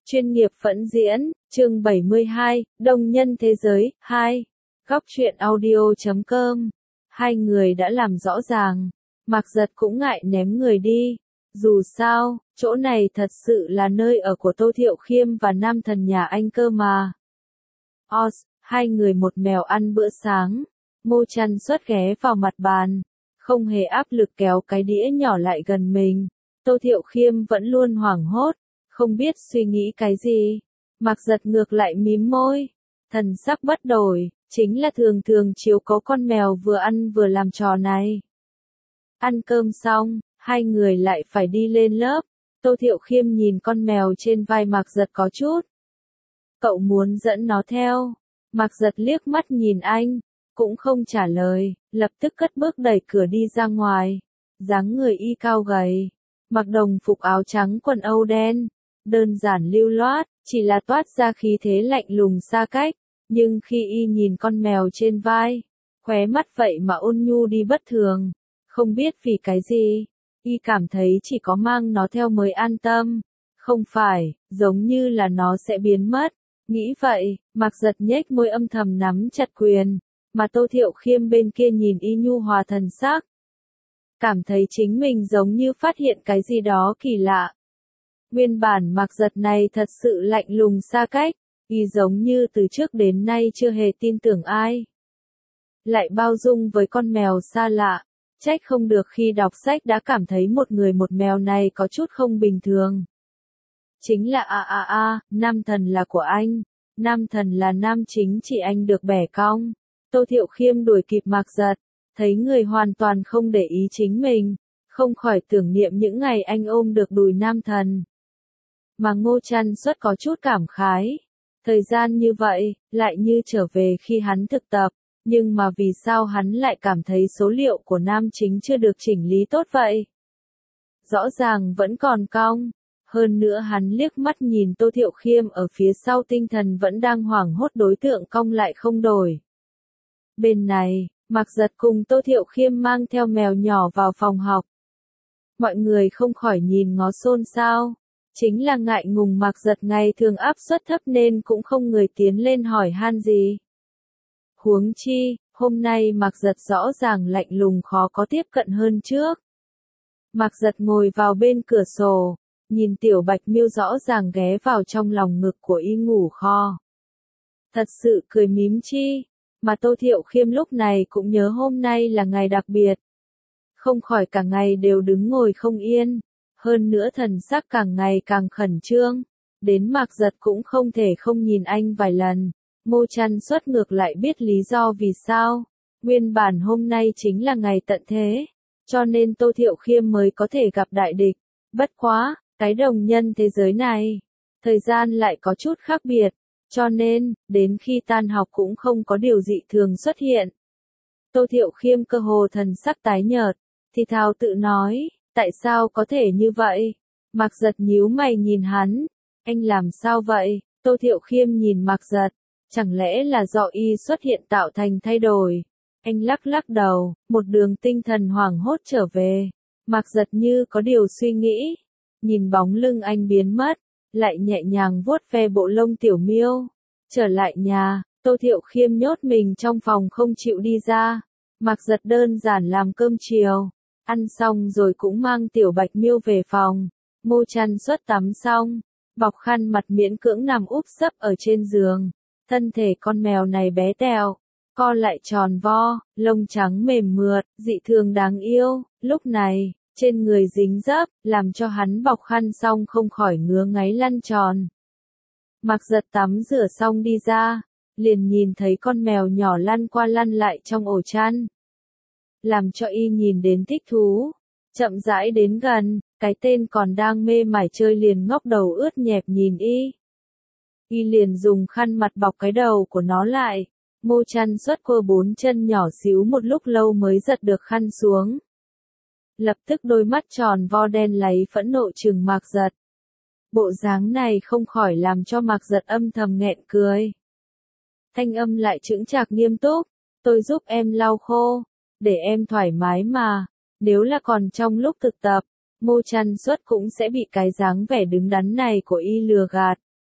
Chuyên nghiệp phẫn diễn, chương 72, Đông nhân thế giới, 2. Góc truyện audio.com. Hai người đã làm rõ ràng. Mạc Giật cũng ngại ném người đi. Dù sao, chỗ này thật sự là nơi ở của Tô Thiệu Khiêm và nam thần nhà anh cơ mà. Hai người một mèo ăn bữa sáng. Ngô Trăn xuất ghé vào mặt bàn. Không hề áp lực kéo cái đĩa nhỏ lại gần mình. Tô Thiệu Khiêm vẫn luôn hoảng hốt. Không biết suy nghĩ cái gì. Mạc Giật ngược lại mím môi. Thần sắc bất đổi, chính là thường thường chiếu cố con mèo vừa ăn vừa làm trò này. Ăn cơm xong, hai người lại phải đi lên lớp. Tô Thiệu Khiêm nhìn con mèo trên vai Mạc Giật có chút. Cậu muốn dẫn nó theo. Mạc Giật liếc mắt nhìn anh, cũng không trả lời, lập tức cất bước đẩy cửa đi ra ngoài. Dáng người y cao gầy, mặc đồng phục áo trắng quần âu đen. Đơn giản lưu loát, chỉ là toát ra khí thế lạnh lùng xa cách, nhưng khi y nhìn con mèo trên vai, khóe mắt vậy mà ôn nhu đi bất thường. Không biết vì cái gì, y cảm thấy chỉ có mang nó theo mới an tâm, không phải, giống như là nó sẽ biến mất. Nghĩ vậy, Mạc Giật nhếch môi âm thầm nắm chặt quyền, mà Tô Thiệu Khiêm bên kia nhìn y nhu hòa thần sắc. Cảm thấy chính mình giống như phát hiện cái gì đó kỳ lạ. Nguyên bản Mạc Giật này thật sự lạnh lùng xa cách, y giống như từ trước đến nay chưa hề tin tưởng ai. Lại bao dung với con mèo xa lạ, trách không được khi đọc sách đã cảm thấy một người một mèo này có chút không bình thường. Chính là nam thần là của anh, nam thần là nam chính chỉ anh được bẻ cong. Tô Thiệu Khiêm đuổi kịp Mạc Giật, thấy người hoàn toàn không để ý chính mình, không khỏi tưởng niệm những ngày anh ôm được đùi nam thần. Mà Ngô Trăn xuất có chút cảm khái. Thời gian như vậy, lại như trở về khi hắn thực tập, nhưng mà vì sao hắn lại cảm thấy số liệu của nam chính chưa được chỉnh lý tốt vậy? Rõ ràng vẫn còn cong. Hơn nữa hắn liếc mắt nhìn Tô Thiệu Khiêm ở phía sau tinh thần vẫn đang hoảng hốt đối tượng cong lại không đổi. Bên này, Mạc Giật cùng Tô Thiệu Khiêm mang theo mèo nhỏ vào phòng học. Mọi người không khỏi nhìn ngó xôn xao. Chính là ngại ngùng Mạc Giật ngày thường áp suất thấp nên cũng không người tiến lên hỏi han gì. Huống chi, hôm nay Mạc Giật rõ ràng lạnh lùng khó có tiếp cận hơn trước. Mạc Giật ngồi vào bên cửa sổ, nhìn Tiểu Bạch Miêu rõ ràng ghé vào trong lòng ngực của y ngủ kho. Thật sự cười mím chi, mà Tô Thiệu Khiêm lúc này cũng nhớ hôm nay là ngày đặc biệt. Không khỏi cả ngày đều đứng ngồi không yên. Hơn nữa thần sắc càng ngày càng khẩn trương, đến Mạc Giật cũng không thể không nhìn anh vài lần. Ngô Trăn xuất ngược lại biết lý do vì sao. Nguyên bản hôm nay chính là ngày tận thế, cho nên Tô Thiệu Khiêm mới có thể gặp đại địch. Bất quá, cái đồng nhân thế giới này, thời gian lại có chút khác biệt, cho nên, đến khi tan học cũng không có điều dị thường xuất hiện. Tô Thiệu Khiêm cơ hồ thần sắc tái nhợt, thì thào tự nói. Tại sao có thể như vậy? Mạc Giật nhíu mày nhìn hắn. Anh làm sao vậy? Tô Thiệu Khiêm nhìn Mạc Giật. Chẳng lẽ là do y xuất hiện tạo thành thay đổi? Anh lắc lắc đầu, một đường tinh thần hoảng hốt trở về. Mạc Giật như có điều suy nghĩ. Nhìn bóng lưng anh biến mất, lại nhẹ nhàng vuốt ve bộ lông Tiểu Miêu. Trở lại nhà, Tô Thiệu Khiêm nhốt mình trong phòng không chịu đi ra. Mạc Giật đơn giản làm cơm chiều. Ăn xong rồi cũng mang Tiểu Bạch Miêu về phòng. Ngô Trăn xuất tắm xong, bọc khăn mặt miễn cưỡng nằm úp sấp ở trên giường. Thân thể con mèo này bé tẹo, co lại tròn vo, lông trắng mềm mượt, dị thường đáng yêu. Lúc này, trên người dính dấp, làm cho hắn bọc khăn xong không khỏi ngứa ngáy lăn tròn. Mạc Giật tắm rửa xong đi ra, liền nhìn thấy con mèo nhỏ lăn qua lăn lại trong ổ chăn. Làm cho y nhìn đến thích thú, chậm rãi đến gần, cái tên còn đang mê mải chơi liền ngóc đầu ướt nhẹp nhìn y. Y liền dùng khăn mặt bọc cái đầu của nó lại. Ngô Trăn xuất quơ bốn chân nhỏ xíu một lúc lâu mới giật được khăn xuống. Lập tức đôi mắt tròn vo đen láy phẫn nộ trừng Mạc Giật. Bộ dáng này không khỏi làm cho Mạc Giật âm thầm nghẹn cười. Thanh âm lại chững chạc nghiêm túc, tôi giúp em lau khô. Để em thoải mái mà, nếu là còn trong lúc thực tập, Ngô Trăn xuất cũng sẽ bị cái dáng vẻ đứng đắn này của y lừa gạt.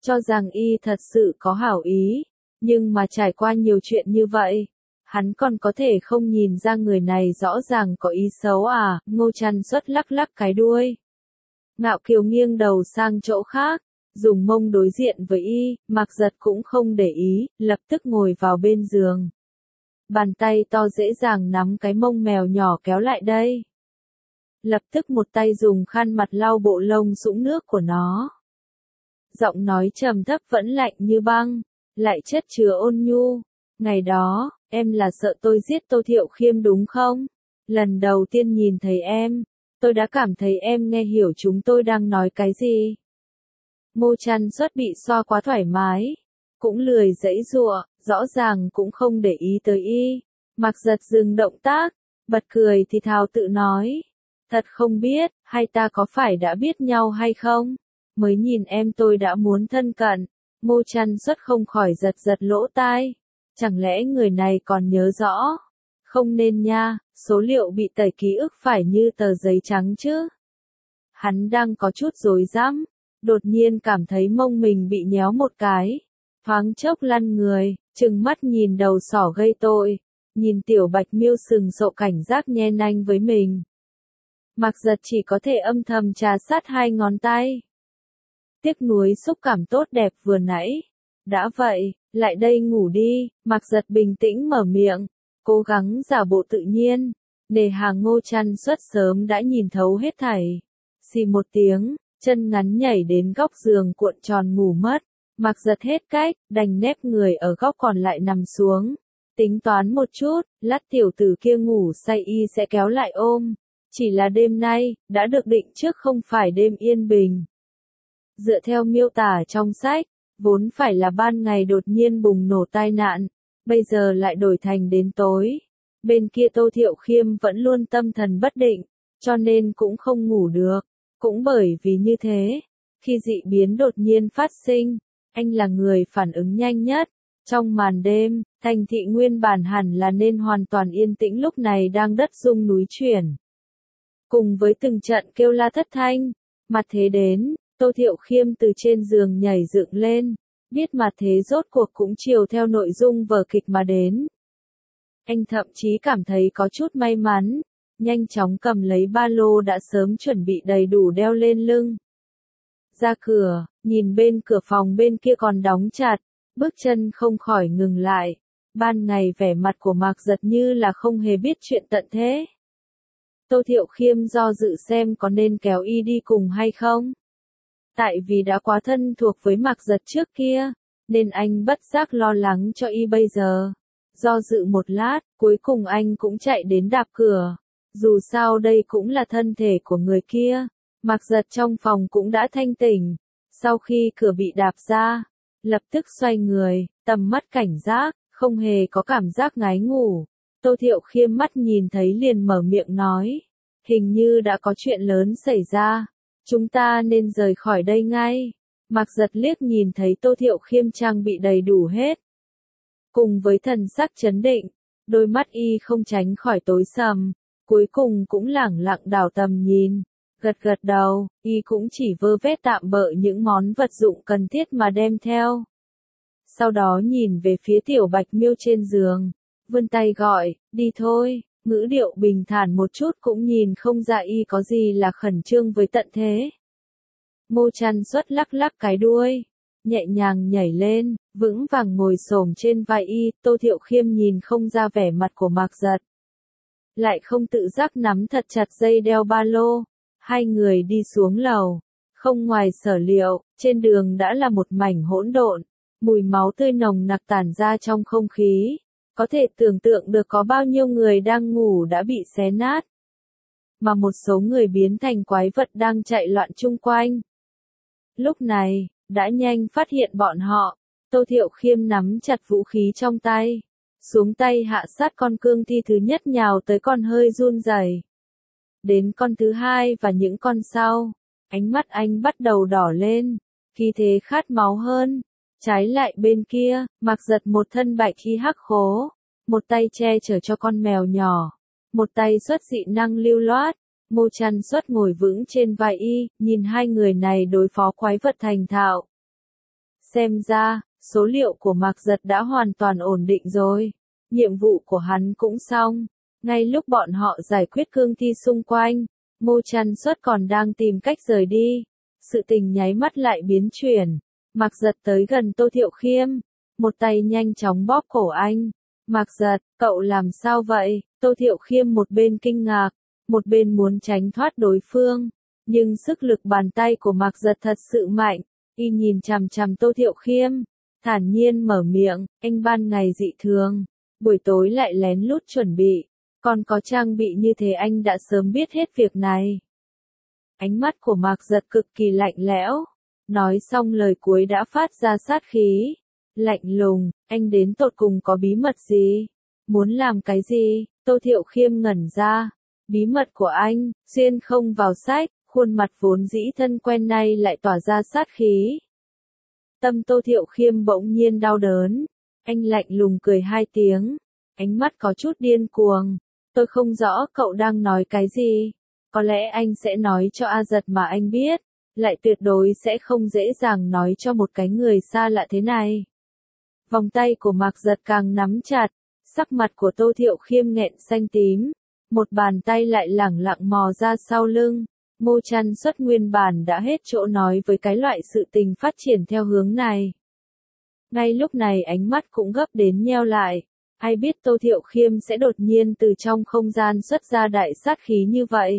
cho rằng y thật sự có hảo ý, nhưng mà trải qua nhiều chuyện như vậy, hắn còn có thể không nhìn ra người này rõ ràng có ý xấu à, Ngô Trăn Xuất lắc lắc cái đuôi. Ngạo Kiều nghiêng đầu sang chỗ khác, dùng mông đối diện với y, Mạc Giật cũng không để ý, lập tức ngồi vào bên giường. Bàn tay to dễ dàng nắm cái mông mèo nhỏ kéo lại đây. Lập tức một tay dùng khăn mặt lau bộ lông sũng nước của nó. Giọng nói trầm thấp vẫn lạnh như băng, lại chất chứa ôn nhu. Ngày đó, em là sợ tôi giết Tô Thiệu Khiêm đúng không? Lần đầu tiên nhìn thấy em, tôi đã cảm thấy em nghe hiểu chúng tôi đang nói cái gì. Ngô Trăn Xuất bị xoa quá thoải mái, cũng lười giãy giụa, rõ ràng cũng không để ý tới y. Mạc Giật dừng động tác, bật cười thì thào tự nói. Thật không biết, hai ta có phải đã biết nhau hay không? Mới nhìn em tôi đã muốn thân cận. Ngô Trăn Xuất không khỏi giật giật lỗ tai. Chẳng lẽ người này còn nhớ rõ? Không nên nha, số liệu bị tẩy ký ức phải như tờ giấy trắng chứ. Hắn đang có chút rối rắm, đột nhiên cảm thấy mông mình bị nhéo một cái. Thoáng chốc lăn người, trừng mắt nhìn đầu sỏ gây tội, nhìn Tiểu Bạch Miêu sừng sộ cảnh giác nhe nanh với mình. Mạc Giật chỉ có thể âm thầm trà sát hai ngón tay. Tiếc nuối xúc cảm tốt đẹp vừa nãy. Đã vậy, lại đây ngủ đi, Mạc Giật bình tĩnh mở miệng, cố gắng giả bộ tự nhiên. Nề hà Ngô Trăn Xuất sớm đã nhìn thấu hết thảy. Xì một tiếng, chân ngắn nhảy đến góc giường cuộn tròn ngủ mất. Mạc Giật hết cách, đành nép người ở góc còn lại nằm xuống. Tính toán một chút, lát tiểu tử kia ngủ say y sẽ kéo lại ôm. Chỉ là đêm nay, đã được định trước không phải đêm yên bình. Dựa theo miêu tả trong sách, vốn phải là ban ngày đột nhiên bùng nổ tai nạn, bây giờ lại đổi thành đến tối. Bên kia Tô Thiệu Khiêm vẫn luôn tâm thần bất định, cho nên cũng không ngủ được. Cũng bởi vì như thế, khi dị biến đột nhiên phát sinh, anh là người phản ứng nhanh nhất. Trong màn đêm, thành thị nguyên bản hẳn là nên hoàn toàn yên tĩnh lúc này đang đất rung núi chuyển. Cùng với từng trận kêu la thất thanh, mặt thế đến, Tô Thiệu Khiêm từ trên giường nhảy dựng lên, biết mặt thế rốt cuộc cũng chiều theo nội dung vở kịch mà đến. Anh thậm chí cảm thấy có chút may mắn, nhanh chóng cầm lấy ba lô đã sớm chuẩn bị đầy đủ đeo lên lưng. Ra cửa, nhìn bên cửa phòng bên kia còn đóng chặt, bước chân không khỏi ngừng lại. Ban ngày vẻ mặt của Mạc Giật như là không hề biết chuyện tận thế. Tô Thiệu Khiêm do dự xem có nên kéo y đi cùng hay không. Tại vì đã quá thân thuộc với Mạc Giật trước kia, nên anh bất giác lo lắng cho y bây giờ. Do dự một lát, cuối cùng anh cũng chạy đến đạp cửa. Dù sao đây cũng là thân thể của người kia. Mạc Giật trong phòng cũng đã thanh tỉnh. Sau khi cửa bị đạp ra, lập tức xoay người, tầm mắt cảnh giác, không hề có cảm giác ngái ngủ. Tô Thiệu Khiêm mắt nhìn thấy liền mở miệng nói. Hình như đã có chuyện lớn xảy ra. Chúng ta nên rời khỏi đây ngay. Mạc Giật liếc nhìn thấy Tô Thiệu Khiêm trang bị đầy đủ hết. Cùng với thần sắc chấn định, đôi mắt y không tránh khỏi tối sầm, cuối cùng cũng lẳng lặng đảo tầm nhìn. Gật gật đầu, y cũng chỉ vơ vét tạm bợ những món vật dụng cần thiết mà đem theo. Sau đó nhìn về phía Tiểu Bạch Miêu trên giường, vươn tay gọi, đi thôi, ngữ điệu bình thản một chút cũng nhìn không ra y có gì là khẩn trương với tận thế. Ngô Trăn Xuất lắc lắc cái đuôi, nhẹ nhàng nhảy lên, vững vàng ngồi xổm trên vai y. Tô Thiệu Khiêm nhìn không ra vẻ mặt của Mạc Giật, lại không tự giác nắm thật chặt dây đeo ba lô. Hai người đi xuống lầu, không ngoài sở liệu, trên đường đã là một mảnh hỗn độn, mùi máu tươi nồng nặc tản ra trong không khí. Có thể tưởng tượng được có bao nhiêu người đang ngủ đã bị xé nát, mà một số người biến thành quái vật đang chạy loạn chung quanh. Lúc này, đã nhanh phát hiện bọn họ, Tô Thiệu Khiêm nắm chặt vũ khí trong tay, xuống tay hạ sát con cương thi thứ nhất nhào tới con hơi run rẩy. Đến con thứ hai và những con sau, ánh mắt anh bắt đầu đỏ lên, khí thế khát máu hơn. Trái lại bên kia, Mạc Giật một thân bạch y hắc khố, một tay che chở cho con mèo nhỏ, một tay xuất dị năng lưu loát. Ngô Trăn Xuất ngồi vững trên vai y, nhìn hai người này đối phó quái vật thành thạo. Xem ra, số liệu của Mạc Giật đã hoàn toàn ổn định rồi. Nhiệm vụ của hắn cũng xong. Ngay lúc bọn họ giải quyết cương thi xung quanh, Ngô Trăn Xuất còn đang tìm cách rời đi. Sự tình nháy mắt lại biến chuyển. Mạc Giật tới gần Tô Thiệu Khiêm. Một tay nhanh chóng bóp cổ anh. Mạc Giật, cậu làm sao vậy? Tô Thiệu Khiêm một bên kinh ngạc, một bên muốn tránh thoát đối phương. Nhưng sức lực bàn tay của Mạc Giật thật sự mạnh. Y nhìn chằm chằm Tô Thiệu Khiêm, thản nhiên mở miệng, anh ban ngày dị thường, buổi tối lại lén lút chuẩn bị, còn có trang bị như thế anh đã sớm biết hết việc này. Ánh mắt của Mạc Giật cực kỳ lạnh lẽo, nói xong lời cuối đã phát ra sát khí, lạnh lùng, anh đến tột cùng có bí mật gì? Muốn làm cái gì? Tô Thiệu Khiêm ngẩn ra, bí mật của anh, xuyên không vào sách. Khuôn mặt vốn dĩ thân quen nay lại tỏa ra sát khí. Tâm Tô Thiệu Khiêm bỗng nhiên đau đớn. Anh lạnh lùng cười hai tiếng. Ánh mắt có chút điên cuồng. Tôi không rõ cậu đang nói cái gì. Có lẽ anh sẽ nói cho A Giật mà anh biết. Lại tuyệt đối sẽ không dễ dàng nói cho một cái người xa lạ thế này. Vòng tay của Mạc Giật càng nắm chặt. Sắc mặt của Tô Thiệu Khiêm nghẹn xanh tím. Một bàn tay lại lẳng lặng mò ra sau lưng. Ngô Trăn Xuất nguyên bản đã hết chỗ nói với cái loại sự tình phát triển theo hướng này. Ngay lúc này ánh mắt cũng gấp đến nheo lại. Ai biết Tô Thiệu Khiêm sẽ đột nhiên từ trong không gian xuất ra đại sát khí như vậy.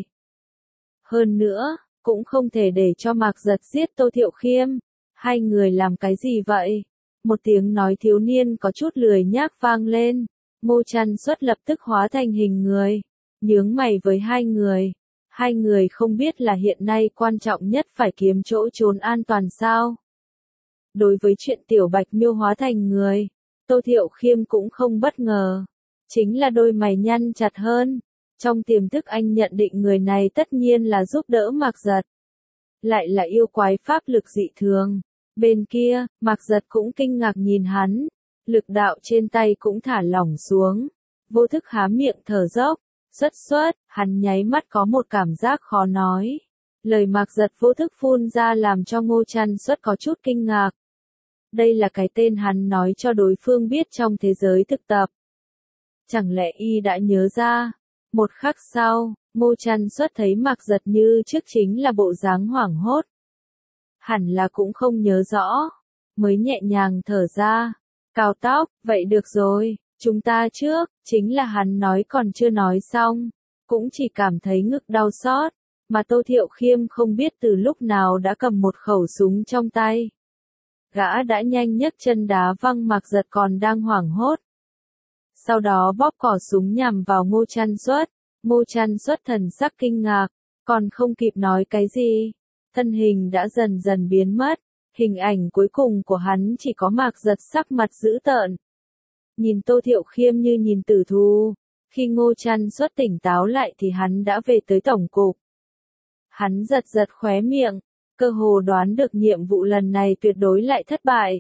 Hơn nữa, cũng không thể để cho Mạc Giật giết Tô Thiệu Khiêm. Hai người làm cái gì vậy? Một tiếng nói thiếu niên có chút lười nhác vang lên. Ngô Trăn Xuất lập tức hóa thành hình người. Nhướng mày với hai người. Hai người không biết là hiện nay quan trọng nhất phải kiếm chỗ trốn an toàn sao. Đối với chuyện Tiểu Bạch Miêu hóa thành người, Tô Thiệu Khiêm cũng không bất ngờ. Chính là đôi mày nhăn chặt hơn. Trong tiềm thức anh nhận định người này tất nhiên là giúp đỡ Mạc Giật. Lại là yêu quái pháp lực dị thường. Bên kia, Mạc Giật cũng kinh ngạc nhìn hắn. Lực đạo trên tay cũng thả lỏng xuống. Vô thức há miệng thở dốc. Xuất, hắn nháy mắt có một cảm giác khó nói. Lời Mạc Giật vô thức phun ra làm cho Ngô Trăn Xuất có chút kinh ngạc. Đây là cái tên hắn nói cho đối phương biết trong thế giới thực tập. Chẳng lẽ y đã nhớ ra? Một khắc sau, Ngô Trăn Xuất thấy Mạc Giật như trước chính là bộ dáng hoảng hốt. Hẳn là cũng không nhớ rõ. Mới nhẹ nhàng thở ra. Cào tóc, vậy được rồi. Chúng ta trước, chính là hắn nói còn chưa nói xong, cũng chỉ cảm thấy ngực đau xót, mà Tô Thiệu Khiêm không biết từ lúc nào đã cầm một khẩu súng trong tay. Gã đã nhanh nhấc chân đá văng Mạc Giật còn đang hoảng hốt. Sau đó bóp cò súng nhằm vào Ngô Trăn Xuất. Ngô Trăn Xuất thần sắc kinh ngạc, còn không kịp nói cái gì. Thân hình đã dần dần biến mất, hình ảnh cuối cùng của hắn chỉ có Mạc Giật sắc mặt dữ tợn. Nhìn Tô Thiệu Khiêm như nhìn tử thù. Khi Ngô Trăn Xuất tỉnh táo lại thì hắn đã về tới tổng cục. Hắn giật khóe miệng, cơ hồ đoán được nhiệm vụ lần này tuyệt đối lại thất bại.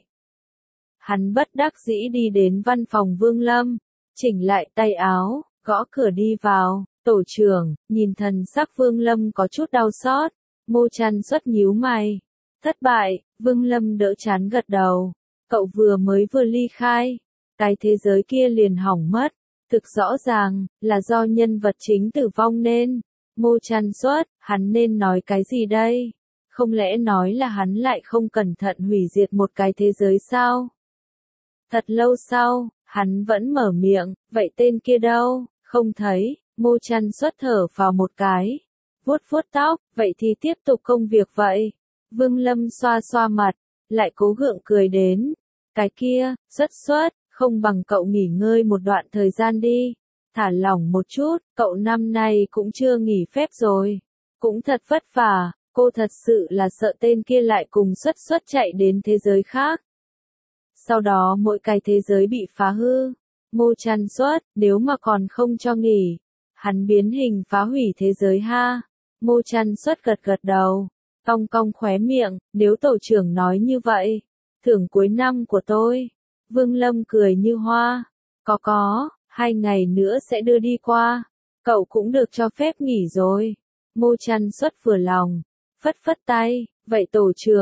Hắn bất đắc dĩ đi đến văn phòng Vương Lâm, chỉnh lại tay áo, gõ cửa đi vào. Tổ trưởng, nhìn thần sắc Vương Lâm có chút đau xót. Ngô Trăn Xuất nhíu mày. Thất bại, Vương Lâm đỡ chán gật đầu. Cậu mới ly khai. Cái thế giới kia liền hỏng mất, thực rõ ràng, là do nhân vật chính tử vong nên. Ngô Trăn Xuất, hắn nên nói cái gì đây? Không lẽ nói là hắn lại không cẩn thận hủy diệt một cái thế giới sao? Thật lâu sau, hắn vẫn mở miệng, vậy tên kia đâu? Không thấy. Ngô Trăn Xuất thở vào một cái, vuốt tóc, vậy thì tiếp tục công việc vậy. Vương Lâm xoa xoa mặt, lại cố gượng cười đến. Cái kia, Xuất, không bằng cậu nghỉ ngơi một đoạn thời gian đi. Thả lỏng một chút, cậu năm nay cũng chưa nghỉ phép rồi. Cũng thật vất vả, cô thật sự là sợ tên kia lại cùng Xuất chạy đến thế giới khác. Sau đó mỗi cái thế giới bị phá hư. Ngô Trăn Xuất, nếu mà còn không cho nghỉ, hắn biến hình phá hủy thế giới ha. Ngô Trăn Xuất gật đầu, cong khóe miệng, nếu tổ trưởng nói như vậy, thưởng cuối năm của tôi. Vương Lâm cười như hoa. Có, 2 ngày nữa sẽ đưa đi qua. Cậu cũng được cho phép nghỉ rồi. Ngô Trăn Xuất vừa lòng, phất tay, vậy tổ trưởng,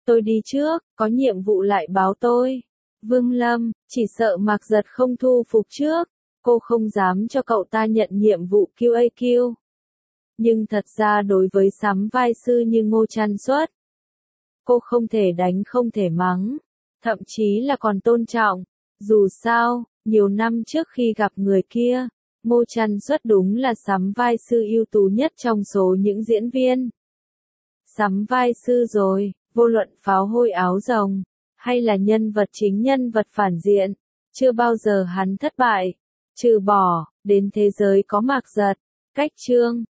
tôi đi trước, có nhiệm vụ lại báo tôi. Vương Lâm, chỉ sợ Mạc Giật không thu phục trước, cô không dám cho cậu ta nhận nhiệm vụ QAQ. Nhưng thật ra đối với sắm vai sư như Ngô Trăn Xuất, cô không thể đánh không thể mắng, thậm chí là còn tôn trọng. Dù sao, nhiều năm trước khi gặp người kia, Ngô Trăn Xuất đúng là sắm vai sư ưu tú nhất trong số những diễn viên. Sắm vai sư rồi, vô luận pháo hôi áo rồng, hay là nhân vật chính nhân vật phản diện, chưa bao giờ hắn thất bại, trừ bỏ, đến thế giới có Mạc Giật, cách chương.